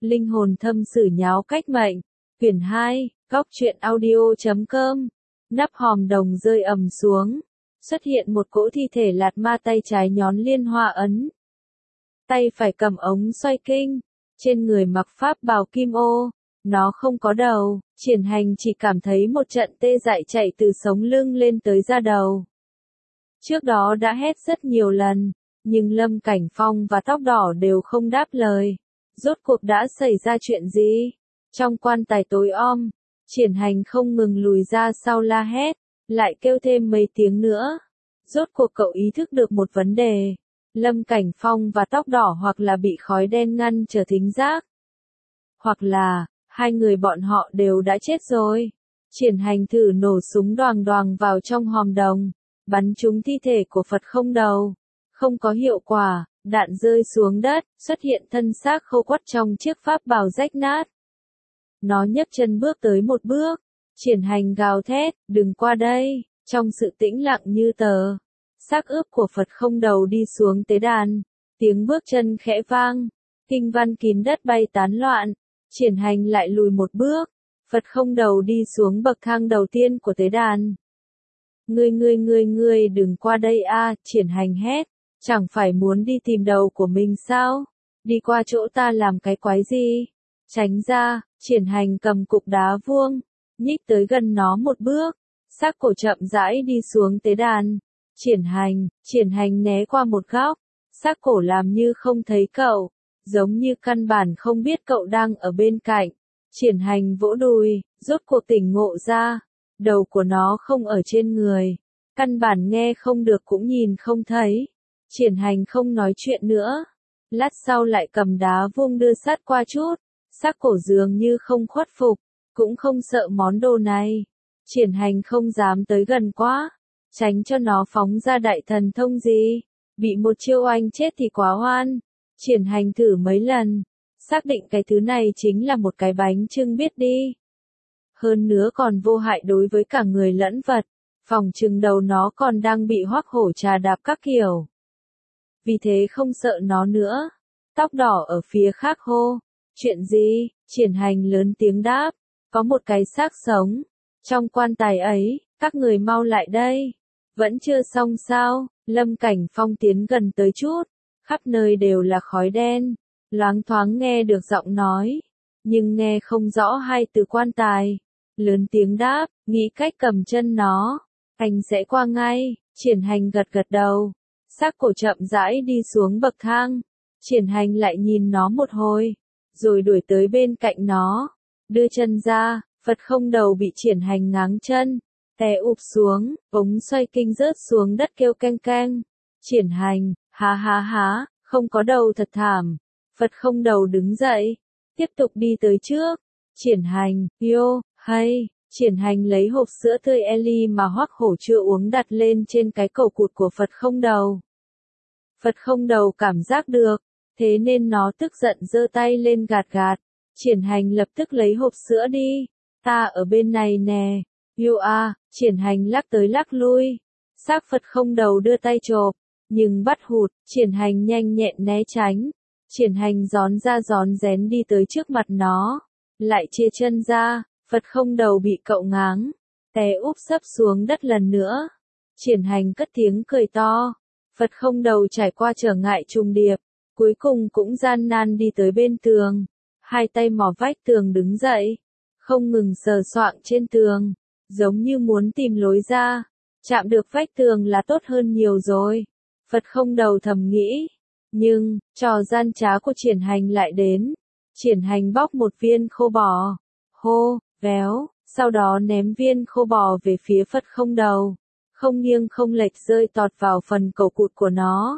Linh hồn thâm sử nháo cách mệnh, quyển 2, góc truyện audio.com. Nắp hòm đồng rơi ầm xuống, xuất hiện một cỗ thi thể lạt ma, tay trái nhón liên hoa ấn, tay phải cầm ống xoay kinh, trên người mặc pháp bào kim ô, nó không có đầu. Triển Hành chỉ cảm thấy một trận tê dại chạy từ sống lưng lên tới da đầu. Trước đó đã hét rất nhiều lần, nhưng Lâm Cảnh Phong và Tóc Đỏ đều không đáp lời. Rốt cuộc đã xảy ra chuyện gì? Trong quan tài tối om, Triển Hành không ngừng lùi ra sau la hét, lại kêu thêm mấy tiếng nữa. Rốt cuộc cậu ý thức được một vấn đề. Lâm Cảnh Phong và Tóc Đỏ hoặc là bị khói đen ngăn trở thính giác, hoặc là hai người bọn họ đều đã chết rồi. Triển Hành thử nổ súng đoàng đoàng vào trong hòm đồng, bắn trúng thi thể của Phật không đầu. Không có hiệu quả, đạn rơi xuống đất, xuất hiện thân xác khô quắt trong chiếc pháp bào rách nát. Nó nhấc chân bước tới một bước. Triển Hành gào thét, đừng qua đây. Trong sự tĩnh lặng như tờ, xác ướp của Phật không đầu đi xuống tế đàn. Tiếng bước chân khẽ vang, kinh văn kín đất bay tán loạn. Triển Hành lại lùi một bước. Phật không đầu đi xuống bậc thang đầu tiên của tế đàn. Ngươi đừng qua đây a, Triển Hành hét. Chẳng phải muốn đi tìm đầu của mình sao? Đi qua chỗ ta làm cái quái gì? Tránh ra. Triển Hành cầm cục đá vuông, nhích tới gần nó một bước. Xác cổ chậm rãi đi xuống tế đàn. Triển Hành né qua một góc. Xác cổ làm như không thấy cậu, giống như căn bản không biết cậu đang ở bên cạnh. Triển Hành vỗ đùi, rốt cuộc tỉnh ngộ ra. Đầu của nó không ở trên người, căn bản nghe không được cũng nhìn không thấy. Triển Hành không nói chuyện nữa. Lát sau lại cầm đá vuông đưa sát qua chút. Xác cổ dường như không khuất phục, cũng không sợ món đồ này. Triển Hành không dám tới gần quá, tránh cho nó phóng ra đại thần thông gì. Bị một chiêu oanh chết thì quá oan. Triển Hành thử mấy lần, xác định cái thứ này chính là một cái bánh chưng biết đi. Hơn nữa còn vô hại đối với cả người lẫn vật. Phòng chừng đầu nó còn đang bị Hoắc Hổ trà đạp các kiểu. Vì thế không sợ nó nữa. Tóc Đỏ ở phía khác hô. Chuyện gì? Triển Hành lớn tiếng đáp. Có một cái xác sống trong quan tài ấy, các người mau lại đây. Vẫn chưa xong sao? Lâm Cảnh Phong tiến gần tới chút. Khắp nơi đều là khói đen. Loáng thoáng nghe được giọng nói, nhưng nghe không rõ hai từ quan tài. Lớn tiếng đáp, nghĩ cách cầm chân nó. Anh sẽ qua ngay. Triển Hành gật gật đầu. Xác cổ chậm rãi đi xuống bậc thang. Triển Hành lại nhìn nó một hồi, rồi đuổi tới bên cạnh nó. Đưa chân ra, Phật không đầu bị Triển Hành ngáng chân, té ụp xuống, ống xoay kinh rớt xuống đất kêu keng keng. Triển Hành, há, không có đầu thật thảm. Phật không đầu đứng dậy, tiếp tục đi tới trước. Triển Hành, hay. Triển Hành lấy hộp sữa tươi Eli mà Hoắc Hổ chưa uống đặt lên trên cái cổ cụt của Phật không đầu. Phật không đầu cảm giác được, thế nên nó tức giận giơ tay lên gạt gạt. Triển Hành lập tức lấy hộp sữa đi. Ta ở bên này nè. Triển Hành lắc tới lắc lui. Xác Phật không đầu đưa tay chộp, nhưng bắt hụt. Triển Hành nhanh nhẹn né tránh. Triển Hành gión ra gión rén đi tới trước mặt nó, lại chia chân ra. Phật không đầu bị cậu ngáng, té úp sấp xuống đất lần nữa. Triển Hành cất tiếng cười to. Phật không đầu trải qua trở ngại trùng điệp, cuối cùng cũng gian nan đi tới bên tường. Hai tay mò vách tường đứng dậy, không ngừng sờ soạng trên tường, giống như muốn tìm lối ra. Chạm được vách tường là tốt hơn nhiều rồi. Phật không đầu thầm nghĩ. Nhưng, trò gian trá của Triển Hành lại đến. Triển Hành bóc một viên khô bò. Hô, véo, sau đó ném viên khô bò về phía Phật không đầu. Không nghiêng không lệch rơi tọt vào phần cổ cụt của nó.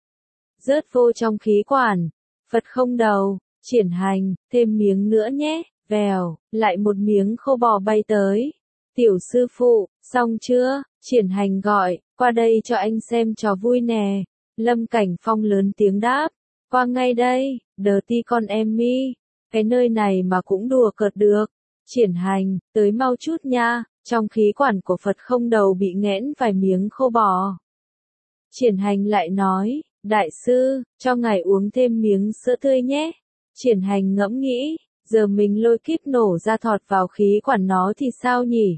Rớt vô trong khí quản. Phật không đầu, Triển Hành, thêm miếng nữa nhé. Vèo, lại một miếng khô bò bay tới. Tiểu sư phụ, xong chưa? Triển Hành gọi, qua đây cho anh xem trò vui nè. Lâm Cảnh Phong lớn tiếng đáp, qua ngay đây. Đờ ti con em mi, cái nơi này mà cũng đùa cợt được. Triển Hành, tới mau chút nha. Trong khí quản của Phật không đầu bị nghẽn vài miếng khô bò. Triển Hành lại nói, đại sư, cho ngài uống thêm miếng sữa tươi nhé. Triển Hành ngẫm nghĩ, giờ mình lôi kíp nổ ra thọt vào khí quản nó thì sao nhỉ?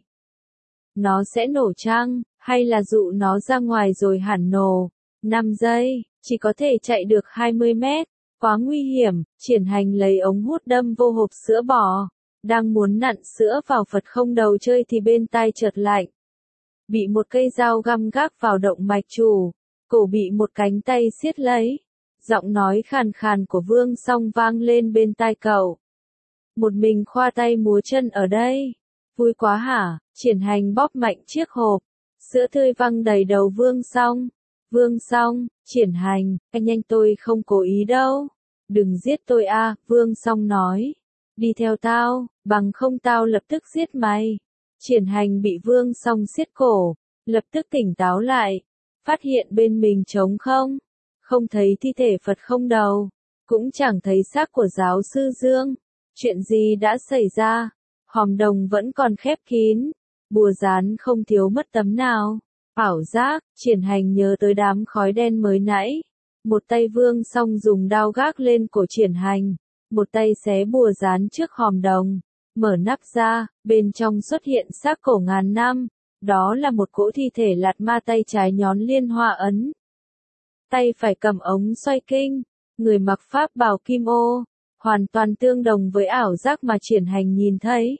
Nó sẽ nổ chăng, hay là dụ nó ra ngoài rồi hẳn nổ? 5 giây, chỉ có thể chạy được 20 mét, quá nguy hiểm. Triển Hành lấy ống hút đâm vô hộp sữa bò, đang muốn nặn sữa vào Phật không đầu chơi thì bên tai chợt lạnh. Bị một cây dao găm gác vào động mạch chủ, cổ bị một cánh tay siết lấy. Giọng nói khàn khàn của Vương Song vang lên bên tai cậu. Một mình khoa tay múa chân ở đây. Vui quá hả? Triển Hành bóp mạnh chiếc hộp. Sữa tươi văng đầy đầu Vương Song. Vương Song, Triển Hành, anh nhanh tôi không cố ý đâu. Đừng giết tôi a, Vương Song nói. Đi theo tao, bằng không tao lập tức giết mày. Triển Hành bị Vương Song siết cổ, lập tức tỉnh táo lại. Phát hiện bên mình trống không. Không thấy thi thể Phật không đầu. Cũng chẳng thấy xác của giáo sư Dương. Chuyện gì đã xảy ra? Hòm đồng vẫn còn khép kín. Bùa dán không thiếu mất tấm nào. Ảo giác, Triển Hành nhớ tới đám khói đen mới nãy. Một tay Vương Song dùng đao gác lên cổ Triển Hành. Một tay xé bùa dán trước hòm đồng. Mở nắp ra, bên trong xuất hiện xác cổ ngàn năm. Đó là một cỗ thi thể lạt ma, tay trái nhón liên hoa ấn. Tay phải cầm ống xoay kinh. Người mặc pháp bào kim ô. Hoàn toàn tương đồng với ảo giác mà Triển Hành nhìn thấy.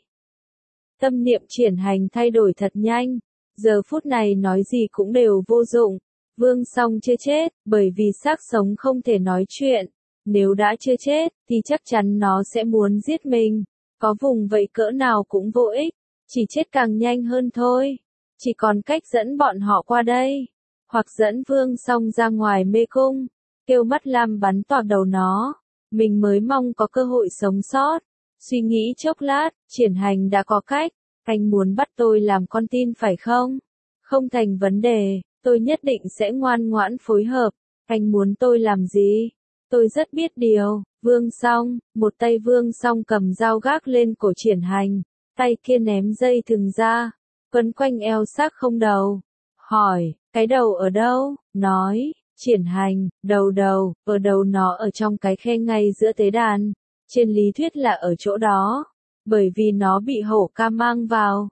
Tâm niệm Triển Hành thay đổi thật nhanh. Giờ phút này nói gì cũng đều vô dụng. Vương Song chưa chết, bởi vì xác sống không thể nói chuyện. Nếu đã chưa chết, thì chắc chắn nó sẽ muốn giết mình. Có vùng vẫy cỡ nào cũng vô ích. Chỉ chết càng nhanh hơn thôi. Chỉ còn cách dẫn bọn họ qua đây. Hoặc dẫn Vương Song ra ngoài mê cung. Kêu Mắt Lam bắn toạc đầu nó. Mình mới mong có cơ hội sống sót. Suy nghĩ chốc lát, Triển Hành đã có cách. Anh muốn bắt tôi làm con tin phải không? Không thành vấn đề, tôi nhất định sẽ ngoan ngoãn phối hợp. Anh muốn tôi làm gì? Tôi rất biết điều. Vương Song, một tay Vương Song cầm dao gác lên cổ Triển Hành, tay kia ném dây thừng ra, quấn quanh eo xác không đầu. Hỏi, cái đầu ở đâu? Nói, Triển Hành, đầu, ở đầu nó ở trong cái khe ngay giữa tế đàn. Trên lý thuyết là ở chỗ đó. Bởi vì nó bị hổ ca mang vào.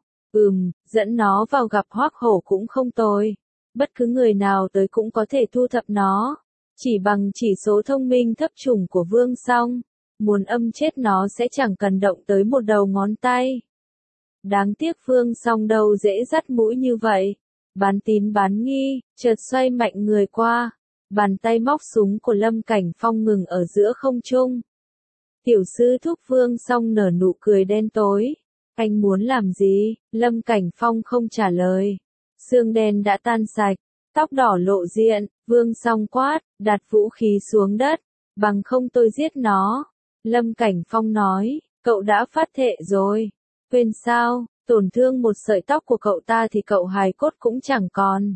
Dẫn nó vào gặp Hoắc Hổ cũng không tồi. Bất cứ người nào tới cũng có thể thu thập nó. Chỉ bằng chỉ số thông minh thấp trùng của Vương Song. Muốn âm chết nó sẽ chẳng cần động tới một đầu ngón tay. Đáng tiếc Vương Song đâu dễ dắt mũi như vậy. Bán tín bán nghi, chợt xoay mạnh người qua. Bàn tay móc súng của Lâm Cảnh Phong ngừng ở giữa không trung. Tiểu sư thúc Vương Song nở nụ cười đen tối. Anh muốn làm gì? Lâm Cảnh Phong không trả lời. Xương đen đã tan sạch, tóc đỏ lộ diện, Vương Song quát, đặt vũ khí xuống đất, bằng không tôi giết nó. Lâm Cảnh Phong nói, cậu đã phát thệ rồi. Quên sao, tổn thương một sợi tóc của cậu ta thì cậu hài cốt cũng chẳng còn.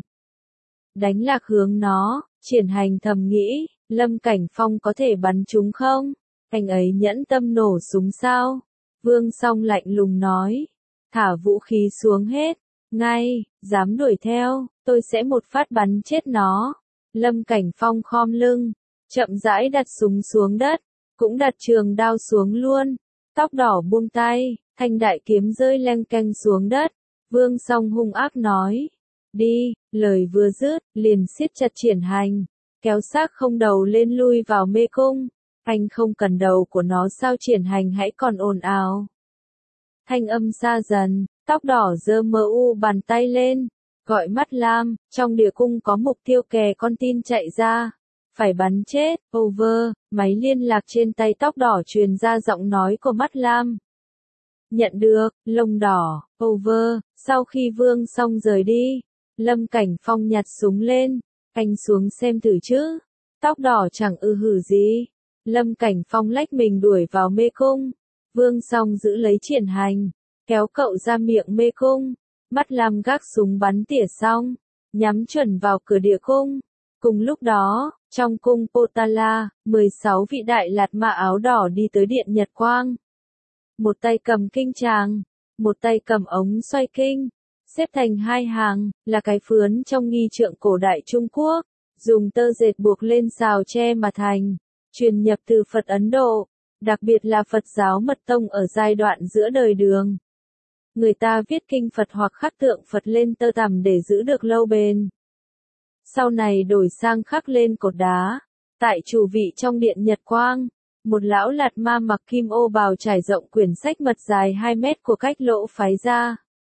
Đánh lạc hướng nó, Triển Hành thầm nghĩ, Lâm Cảnh Phong có thể bắn chúng không? Anh ấy nhẫn tâm nổ súng sao? Vương Song lạnh lùng nói. Thả vũ khí xuống hết. Ngay, dám đuổi theo, tôi sẽ một phát bắn chết nó. Lâm Cảnh Phong khom lưng, chậm rãi đặt súng xuống đất, cũng đặt trường đao xuống luôn. Tóc đỏ buông tay, thanh đại kiếm rơi leng keng xuống đất. Vương Song hung ác nói. Đi, lời vừa dứt, liền siết chặt Triển Hành, kéo xác không đầu lên lui vào mê cung. Anh không cần đầu của nó sao? Triển Hành hãy còn ồn ào. Thanh âm xa dần, tóc đỏ giơ mờ u bàn tay lên, gọi Mắt Lam, trong địa cung có mục tiêu kè con tin chạy ra. Phải bắn chết, over, máy liên lạc trên tay tóc đỏ truyền ra giọng nói của Mắt Lam. Nhận được, lông đỏ, over, sau khi Vương Song rời đi, Lâm Cảnh Phong nhặt súng lên, anh xuống xem thử chứ. Tóc đỏ chẳng hử gì. Lâm Cảnh Phong lách mình đuổi vào mê cung. Vương Song giữ lấy Triển Hành, kéo cậu ra miệng mê cung. Mắt Lam gác súng bắn tỉa xong, nhắm chuẩn vào cửa địa cung. Cùng lúc đó, trong cung Potala, 16 vị đại lạt ma áo đỏ đi tới điện Nhật Quang. Một tay cầm kinh tràng, một tay cầm ống xoay kinh, xếp thành hai hàng, là cái phướn trong nghi trượng cổ đại Trung Quốc, dùng tơ dệt buộc lên sào tre mà thành, truyền nhập từ Phật Ấn Độ. đặc biệt là Phật giáo Mật Tông ở giai đoạn giữa đời Đường. Người ta viết kinh Phật hoặc khắc tượng Phật lên tơ tằm để giữ được lâu bền. Sau này đổi sang khắc lên cột đá. Tại chủ vị trong điện Nhật Quang, một lão lạt ma mặc kim ô bào trải rộng quyển sách mật dài 2 mét của cách lỗ phái ra.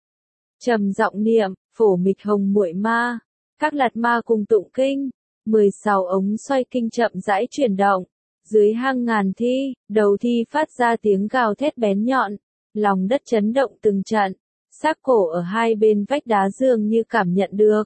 Trầm giọng niệm, phổ mịch hồng muội ma. Các lạt ma cùng tụng kinh. 16 ống xoay kinh chậm rãi chuyển động. Dưới hang ngàn thi, đầu thi phát ra tiếng gào thét bén nhọn. Lòng đất chấn động từng trận. Xác cổ ở hai bên vách đá dường như cảm nhận được.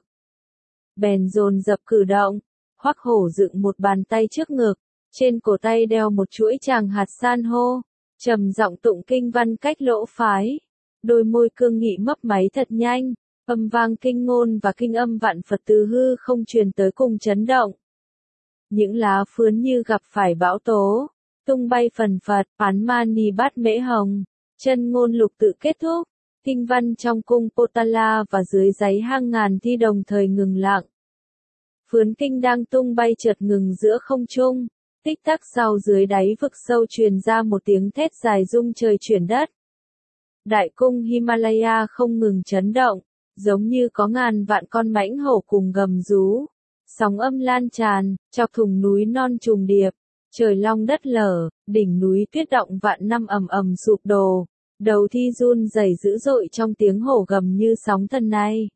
Bèn dồn dập cử động. Hoắc Hổ dựng một bàn tay trước ngực. Trên cổ tay đeo một chuỗi tràng hạt san hô. Trầm giọng tụng kinh văn cách lỗ phái. Đôi môi cương nghị mấp máy thật nhanh. Âm vang kinh ngôn và kinh âm vạn Phật từ hư không truyền tới cùng chấn động. Những lá phướn như gặp phải bão tố, tung bay phần phật, án mani bát mễ hồng, chân ngôn lục tự kết thúc, kinh văn trong cung Potala và dưới đáy hang ngàn thi đồng thời ngừng lặng. Phướn kinh đang tung bay chợt ngừng giữa không trung, tích tắc sau dưới đáy vực sâu truyền ra một tiếng thét dài rung trời chuyển đất. Đại cung Himalaya không ngừng chấn động, giống như có ngàn vạn con mãnh hổ cùng gầm rú. Sóng âm lan tràn, chọc thủng núi non trùng điệp, trời long đất lở, đỉnh núi tuyết động vạn năm ầm ầm sụp đổ, đầu thi run rẩy dữ dội trong tiếng hổ gầm như sóng thần này.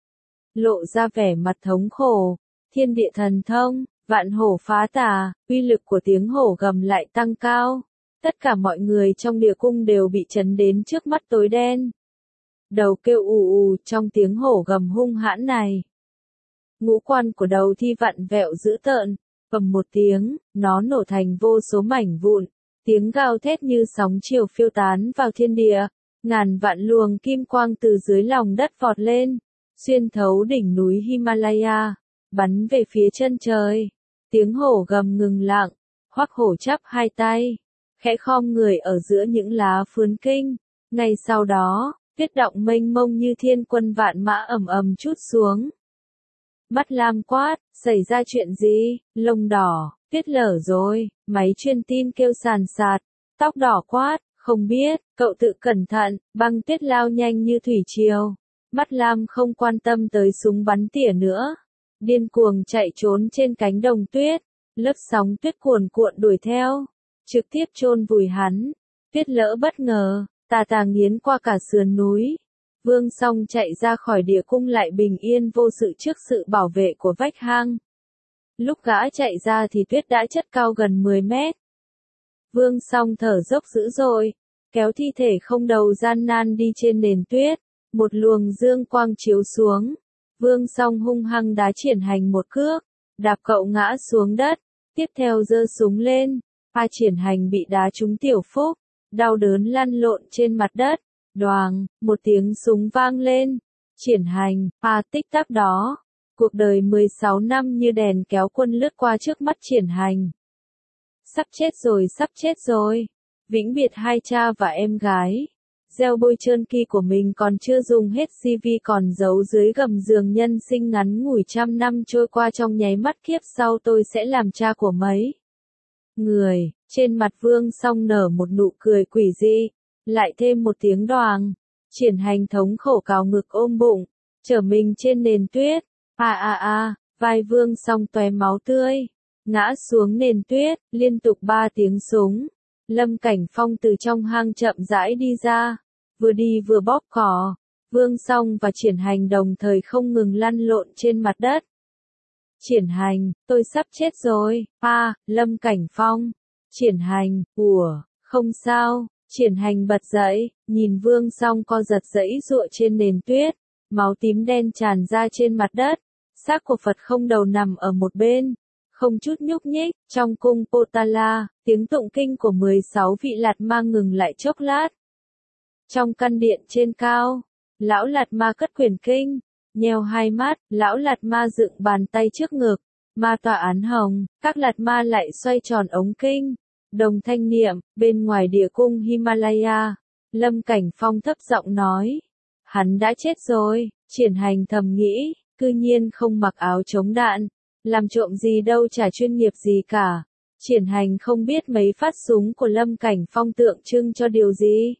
Lộ ra vẻ mặt thống khổ, thiên địa thần thông, vạn hổ phá tà, uy lực của tiếng hổ gầm lại tăng cao. Tất cả mọi người trong địa cung đều bị chấn đến trước mắt tối đen. Đầu kêu ù ù trong tiếng hổ gầm hung hãn này. Ngũ quan của đầu thi vặn vẹo dữ tợn, ầm một tiếng, nó nổ thành vô số mảnh vụn, tiếng gào thét như sóng chiều phiêu tán vào thiên địa, ngàn vạn luồng kim quang từ dưới lòng đất vọt lên, xuyên thấu đỉnh núi Himalaya, bắn về phía chân trời. Tiếng hổ gầm ngừng lặng, Hoắc Hổ chắp hai tay, khẽ khom người ở giữa những lá phướn kinh, ngay sau đó, tuyết động mênh mông như thiên quân vạn mã ầm ầm trút xuống. Mắt Lam quát, xảy ra chuyện gì? Lông đỏ, tuyết lở rồi, máy truyền tin kêu sàn sạt. Tóc đỏ quát, không biết, cậu tự cẩn thận, băng tuyết lao nhanh như thủy triều. Mắt Lam không quan tâm tới súng bắn tỉa nữa. Điên cuồng chạy trốn trên cánh đồng tuyết. Lớp sóng tuyết cuồn cuộn đuổi theo. Trực tiếp chôn vùi hắn. Tuyết lỡ bất ngờ, tà tà nghiến qua cả sườn núi. Vương Song chạy ra khỏi địa cung lại bình yên vô sự trước sự bảo vệ của vách hang. Lúc gã chạy ra thì tuyết đã chất cao gần 10 mét. Vương Song thở dốc dữ dội, kéo thi thể không đầu gian nan đi trên nền tuyết. Một luồng dương quang chiếu xuống. Vương Song hung hăng đá Triển Hành một cước, đạp cậu ngã xuống đất. Tiếp theo giơ súng lên, Triển Hành bị đá trúng tiểu phúc, đau đớn lăn lộn trên mặt đất. Đoàng, một tiếng súng vang lên. Triển Hành, tích tắc đó. Cuộc đời 16 năm như đèn kéo quân lướt qua trước mắt Triển Hành. Sắp chết rồi. Vĩnh biệt hai cha và em gái. Gieo bôi trơn kỳ của mình còn chưa dùng hết CV còn giấu dưới gầm giường nhân sinh ngắn ngủi trăm năm trôi qua trong nháy mắt kiếp sau tôi sẽ làm cha của mấy người. Trên mặt Vương Song nở một nụ cười quỷ dị. Lại thêm một tiếng đoàng. Triển Hành thống khổ cào ngực ôm bụng, trở mình trên nền tuyết. Vai Vương Song tóe máu tươi, ngã xuống nền tuyết, liên tục 3 tiếng súng. Lâm Cảnh Phong từ trong hang chậm rãi đi ra, vừa đi vừa bóp cỏ. Vương Song và Triển Hành đồng thời không ngừng lăn lộn trên mặt đất. Triển Hành, tôi sắp chết rồi. Lâm Cảnh Phong. Triển Hành, không sao. Triển Hành bật dậy, nhìn Vương Song co giật giãy giụa trên nền tuyết, máu tím đen tràn ra trên mặt đất, xác của Phật không đầu nằm ở một bên, không chút nhúc nhích. Trong cung Potala, tiếng tụng kinh của 16 vị Lạt Ma ngừng lại chốc lát. Trong căn điện trên cao, lão Lạt Ma cất quyển kinh, nheo hai mắt, lão Lạt Ma dựng bàn tay trước ngực, ma tọa án hồng, các Lạt Ma lại xoay tròn ống kinh. Đồng thanh niệm, bên ngoài địa cung Himalaya, Lâm Cảnh Phong thấp giọng nói. Hắn đã chết rồi. Triển Hành thầm nghĩ, cư nhiên không mặc áo chống đạn, làm trộm gì đâu chả chuyên nghiệp gì cả. Triển Hành không biết mấy phát súng của Lâm Cảnh Phong tượng trưng cho điều gì.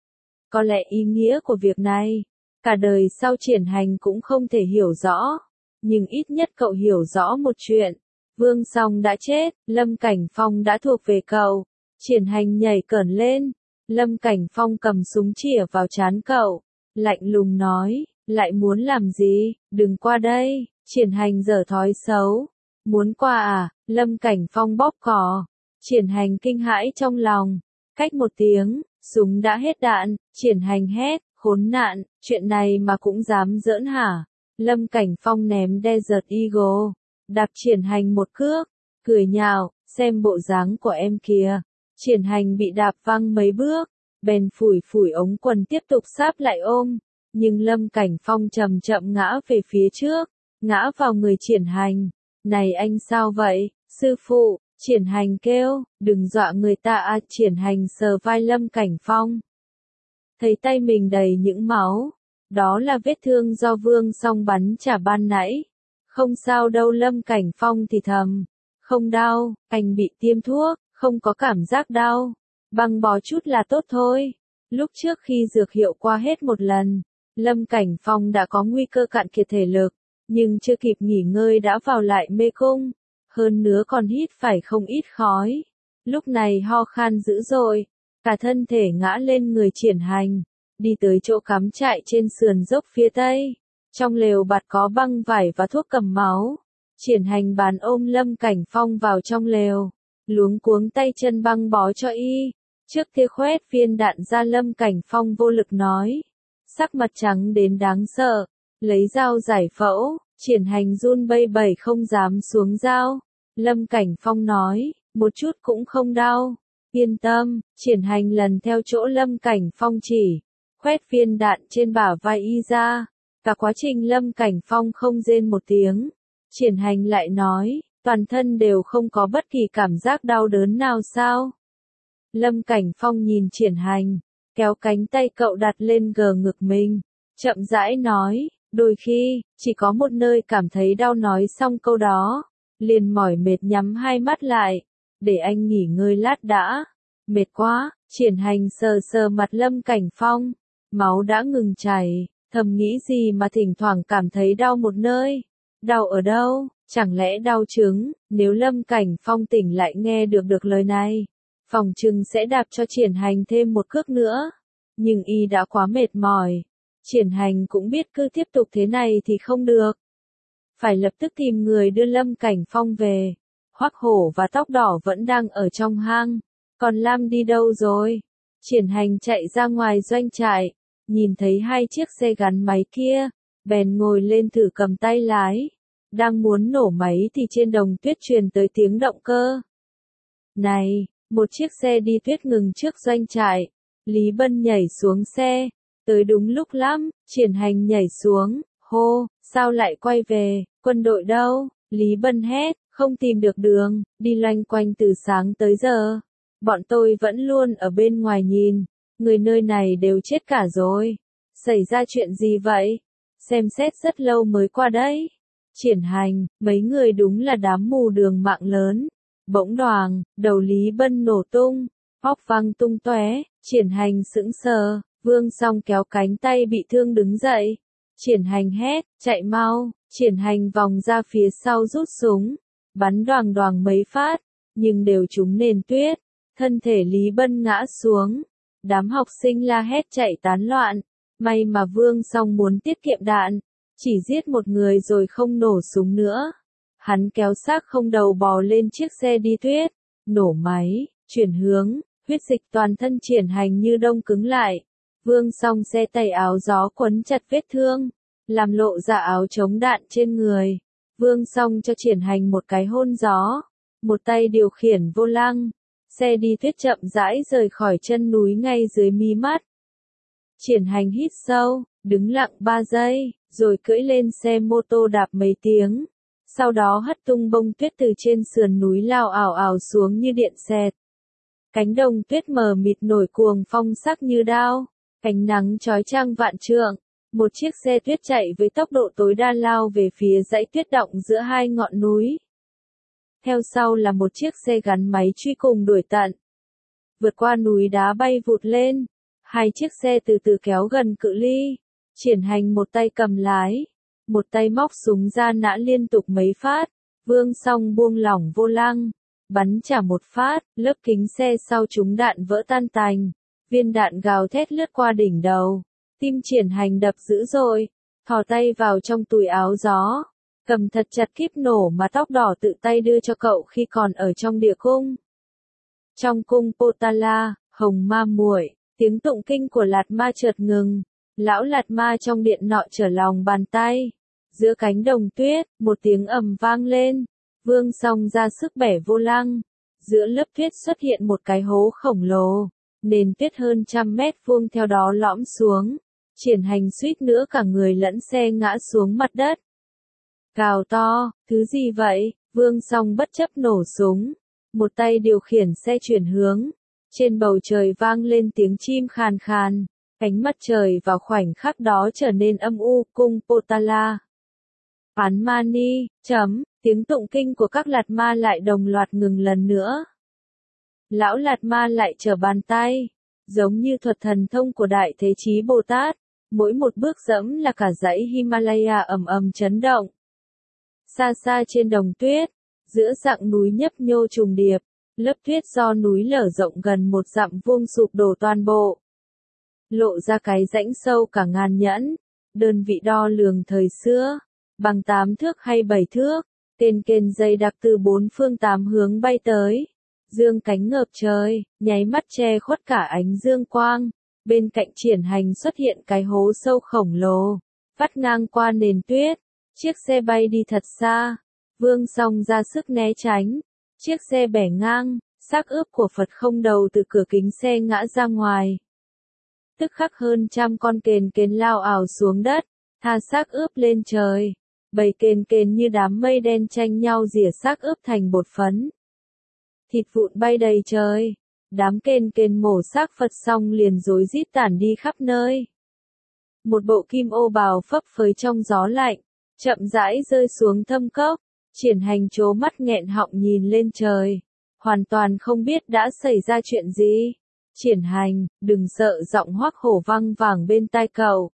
Có lẽ ý nghĩa của việc này, cả đời sau Triển Hành cũng không thể hiểu rõ. Nhưng ít nhất cậu hiểu rõ một chuyện. Vương Song đã chết, Lâm Cảnh Phong đã thuộc về cậu. Triển Hành nhảy cởn lên. Lâm Cảnh Phong cầm súng chĩa vào trán cậu. Lạnh lùng nói, lại muốn làm gì, đừng qua đây. Triển Hành giở thói xấu. Muốn qua à, Lâm Cảnh Phong bóp cò. Triển Hành kinh hãi trong lòng. Cách một tiếng, súng đã hết đạn. Triển Hành hét, khốn nạn, chuyện này mà cũng dám giỡn hả? Lâm Cảnh Phong ném Desert Eagle, đạp Triển Hành một cước, cười nhạo, xem bộ dáng của em kìa. Triển Hành bị đạp văng mấy bước, bèn phủi phủi ống quần tiếp tục sáp lại ôm. Nhưng Lâm Cảnh Phong chậm chậm ngã về phía trước, ngã vào người Triển Hành. Này anh sao vậy, sư phụ? Triển Hành kêu, đừng dọa người ta à. Triển Hành sờ vai Lâm Cảnh Phong. Thấy tay mình đầy những máu. Đó là vết thương do Vương Song bắn trả ban nãy. Không sao đâu. Lâm Cảnh Phong thì thầm. Không đau, anh bị tiêm thuốc, không có cảm giác đau. Băng bó chút là tốt thôi. Lúc trước khi dược hiệu qua hết một lần, Lâm Cảnh Phong đã có nguy cơ cạn kiệt thể lực, nhưng chưa kịp nghỉ ngơi đã vào lại mê cung. Hơn nữa còn hít phải không ít khói. Lúc này ho khan dữ dội, cả thân thể ngã lên người Triển Hành. Đi tới chỗ cắm trại trên sườn dốc phía tây. Trong lều bạt có băng vải và thuốc cầm máu. Triển Hành bàn ôm Lâm Cảnh Phong vào trong lều. Luống cuống tay chân băng bó cho y. Trước kia khoét viên đạn ra. Lâm Cảnh Phong vô lực nói. Sắc mặt trắng đến đáng sợ. Lấy dao giải phẫu. Triển Hành run bây bẩy không dám xuống dao. Lâm Cảnh Phong nói. Một chút cũng không đau. Yên tâm. Triển Hành lần theo chỗ Lâm Cảnh Phong chỉ. Khoét viên đạn trên bả vai y ra. Cả quá trình Lâm Cảnh Phong không rên một tiếng. Triển Hành lại nói, toàn thân đều không có bất kỳ cảm giác đau đớn nào sao? Lâm Cảnh Phong nhìn Triển Hành, kéo cánh tay cậu đặt lên gờ ngực mình, chậm rãi nói, đôi khi, chỉ có một nơi cảm thấy đau. Nói xong câu đó, liền mỏi mệt nhắm hai mắt lại, để anh nghỉ ngơi lát đã. Mệt quá. Triển Hành sờ sờ mặt Lâm Cảnh Phong. Máu đã ngừng chảy, thầm nghĩ gì mà thỉnh thoảng cảm thấy đau một nơi. Đau ở đâu, chẳng lẽ đau trứng? Nếu Lâm Cảnh Phong tỉnh lại nghe được lời này, phòng trừng sẽ đạp cho Triển Hành thêm một cước nữa. Nhưng y đã quá mệt mỏi. Triển Hành cũng biết cứ tiếp tục thế này thì không được. Phải lập tức tìm người đưa Lâm Cảnh Phong về. Hoắc Hổ và Tóc Đỏ vẫn đang ở trong hang. Còn Lam đi đâu rồi? Triển Hành chạy ra ngoài doanh trại. Nhìn thấy hai chiếc xe gắn máy kia, bèn ngồi lên thử cầm tay lái. Đang muốn nổ máy thì trên đồng tuyết truyền tới tiếng động cơ. Này, một chiếc xe đi tuyết ngừng trước doanh trại. Lý Bân nhảy xuống xe. Tới đúng lúc lắm, Triển Hành nhảy xuống, hô, sao lại quay về, quân đội đâu? Lý Bân hét, không tìm được đường, đi loanh quanh từ sáng tới giờ. Bọn tôi vẫn luôn ở bên ngoài nhìn. Người nơi này đều chết cả rồi. Xảy ra chuyện gì vậy? Xem xét rất lâu mới qua đấy. Triển Hành, mấy người đúng là đám mù đường mạng lớn. Bỗng đoàng, đầu Lý Bân nổ tung, óc văng tung tóe. Triển Hành sững sờ, Vương Song kéo cánh tay bị thương đứng dậy. Triển Hành hét, chạy mau. Triển Hành vòng ra phía sau rút súng, bắn đoàng đoàng mấy phát, nhưng đều trúng nền tuyết. Thân thể Lý Bân ngã xuống. Đám học sinh la hét chạy tán loạn. May mà Vương Song muốn tiết kiệm đạn, chỉ giết một người rồi không nổ súng nữa. Hắn kéo xác không đầu bò lên chiếc xe đi tuyết, nổ máy, chuyển hướng, huyết dịch toàn thân Triển Hành như đông cứng lại. Vương Song xe tay áo gió quấn chặt vết thương, làm lộ ra áo chống đạn trên người. Vương Song cho Triển Hành một cái hôn gió, một tay điều khiển vô lăng. Xe đi tuyết chậm rãi rời khỏi chân núi ngay dưới mí mắt. Triển Hành hít sâu, đứng lặng 3 giây, rồi cưỡi lên xe mô tô đạp mấy tiếng. Sau đó hất tung bông tuyết từ trên sườn núi lao ảo ảo xuống như điện xẹt. Cánh đồng tuyết mờ mịt nổi cuồng phong sắc như đao, ánh nắng chói chang vạn trượng. Một chiếc xe tuyết chạy với tốc độ tối đa lao về phía dãy tuyết động giữa hai ngọn núi. theo sau là một chiếc xe gắn máy truy cùng đuổi tận. Vượt qua núi đá bay vụt lên, hai chiếc xe từ từ kéo gần cự ly, Triển Hành một tay cầm lái, một tay móc súng ra nã liên tục mấy phát, Vương Song buông lỏng vô lăng, bắn trả một phát, lớp kính xe sau trúng đạn vỡ tan tành, viên đạn gào thét lướt qua đỉnh đầu, tim Triển Hành đập dữ dội, thò tay vào trong túi áo gió, cầm thật chặt kíp nổ mà tóc đỏ tự tay đưa cho cậu khi còn ở trong địa cung. Trong cung Potala, Hồng Ma muội, tiếng tụng kinh của Lạt Ma chợt ngừng, lão Lạt Ma trong điện nọ trở lòng bàn tay. Giữa cánh đồng tuyết, một tiếng ầm vang lên, Vương Song ra sức bẻ vô lăng, giữa lớp tuyết xuất hiện một cái hố khổng lồ, nền tuyết hơn 100 mét vuông theo đó lõm xuống, Triển Hành suýt nữa cả người lẫn xe ngã xuống mặt đất. Gào to, thứ gì vậy? Vương Song bất chấp nổ súng, một tay điều khiển xe chuyển hướng, trên bầu trời vang lên tiếng chim khàn khàn, ánh mặt trời vào khoảnh khắc đó trở nên âm u, cung Potala. Án Mani, tiếng tụng kinh của các Lạt Ma lại đồng loạt ngừng lần nữa. Lão Lạt Ma lại trở bàn tay, giống như thuật thần thông của Đại Thế Chí Bồ Tát, mỗi một bước dẫm là cả dãy Himalaya ầm ầm chấn động. Xa xa trên đồng tuyết, giữa dặng núi nhấp nhô trùng điệp, lớp tuyết do núi lở rộng gần 1 dặm vuông sụp đổ toàn bộ. Lộ ra cái rãnh sâu cả ngàn nhẫn, đơn vị đo lường thời xưa, bằng 8 thước hay 7 thước, kền dày đặc từ 4 phương 8 hướng bay tới, dương cánh ngợp trời, nháy mắt che khuất cả ánh dương quang, bên cạnh Triển Hành xuất hiện cái hố sâu khổng lồ, vắt ngang qua nền tuyết, chiếc xe bay đi thật xa, Vương Song ra sức né tránh, chiếc xe bẻ ngang, xác ướp của Phật không đầu từ cửa kính xe ngã ra ngoài. Tức khắc hơn 100 con kền lao ảo xuống đất, tha xác ướp lên trời. Bầy kền như đám mây đen tranh nhau rỉa xác ướp thành bột phấn. Thịt vụn bay đầy trời, đám kền mổ xác Phật xong liền rối rít tản đi khắp nơi. Một bộ kim ô bào phấp phới trong gió lạnh, chậm rãi rơi xuống thâm cốc, Triển Hành trố mắt nghẹn họng nhìn lên trời, hoàn toàn không biết đã xảy ra chuyện gì. Triển Hành, đừng sợ, giọng Hoắc Hổ vang vẳng bên tai cậu.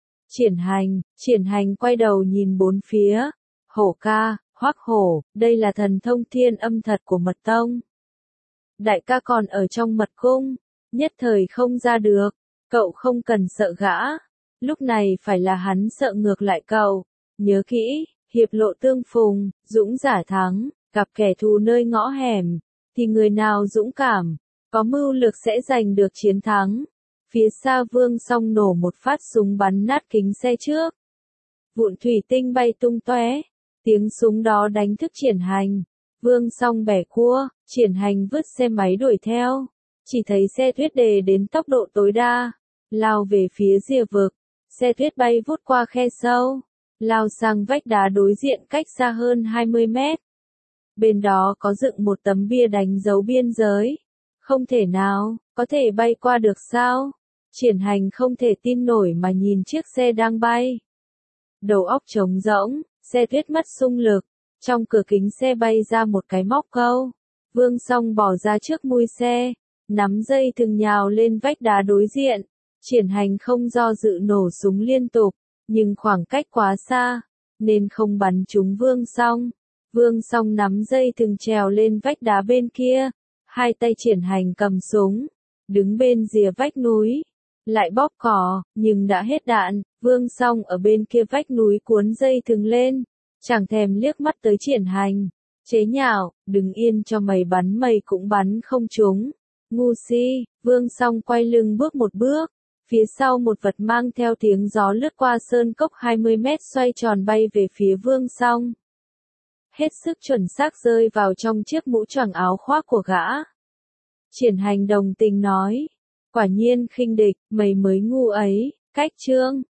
Triển Hành quay đầu nhìn bốn phía. Hổ ca, Hoắc Hổ, đây là thần thông thiên âm thật của mật tông. Đại ca còn ở trong mật cung, nhất thời không ra được, cậu không cần sợ gã. Lúc này phải là hắn sợ ngược lại cậu. Nhớ kỹ, hiệp lộ tương phùng, dũng giả thắng, gặp kẻ thù nơi ngõ hẻm, thì người nào dũng cảm, có mưu lược sẽ giành được chiến thắng. Phía xa Vương Song nổ một phát súng bắn nát kính xe trước. Vụn thủy tinh bay tung tóe, tiếng súng đó đánh thức Triển Hành. Vương Song bẻ cua, Triển Hành vứt xe máy đuổi theo. Chỉ thấy xe tuyết đề đến tốc độ tối đa, lao về phía rìa vực. Xe tuyết bay vút qua khe sâu, lao sang vách đá đối diện cách xa hơn 20 mét. Bên đó có dựng một tấm bia đánh dấu biên giới. Không thể nào, có thể bay qua được sao? Triển Hành không thể tin nổi mà nhìn chiếc xe đang bay. Đầu óc trống rỗng, xe tuyết mất xung lực, trong cửa kính xe bay ra một cái móc câu. Vương Song bỏ ra trước mui xe, nắm dây thừng nhào lên vách đá đối diện. Triển Hành không do dự nổ súng liên tục, nhưng khoảng cách quá xa, nên không bắn trúng Vương Song. Vương Song nắm dây thừng trèo lên vách đá bên kia, hai tay Triển Hành cầm súng, đứng bên rìa vách núi, lại bóp cò, nhưng đã hết đạn. Vương Song ở bên kia vách núi cuốn dây thừng lên, chẳng thèm liếc mắt tới Triển Hành, chế nhạo, đừng yên cho mày bắn mày cũng bắn không trúng. Ngu si. Vương Song quay lưng bước một bước, phía sau một vật mang theo tiếng gió lướt qua sơn cốc 20 mét xoay tròn bay về phía Vương Song. Hết sức chuẩn xác rơi vào trong chiếc mũ choàng áo khoác của gã. Triển Hành đồng tình nói, quả nhiên khinh địch, mày mới ngu ấy. Cách chương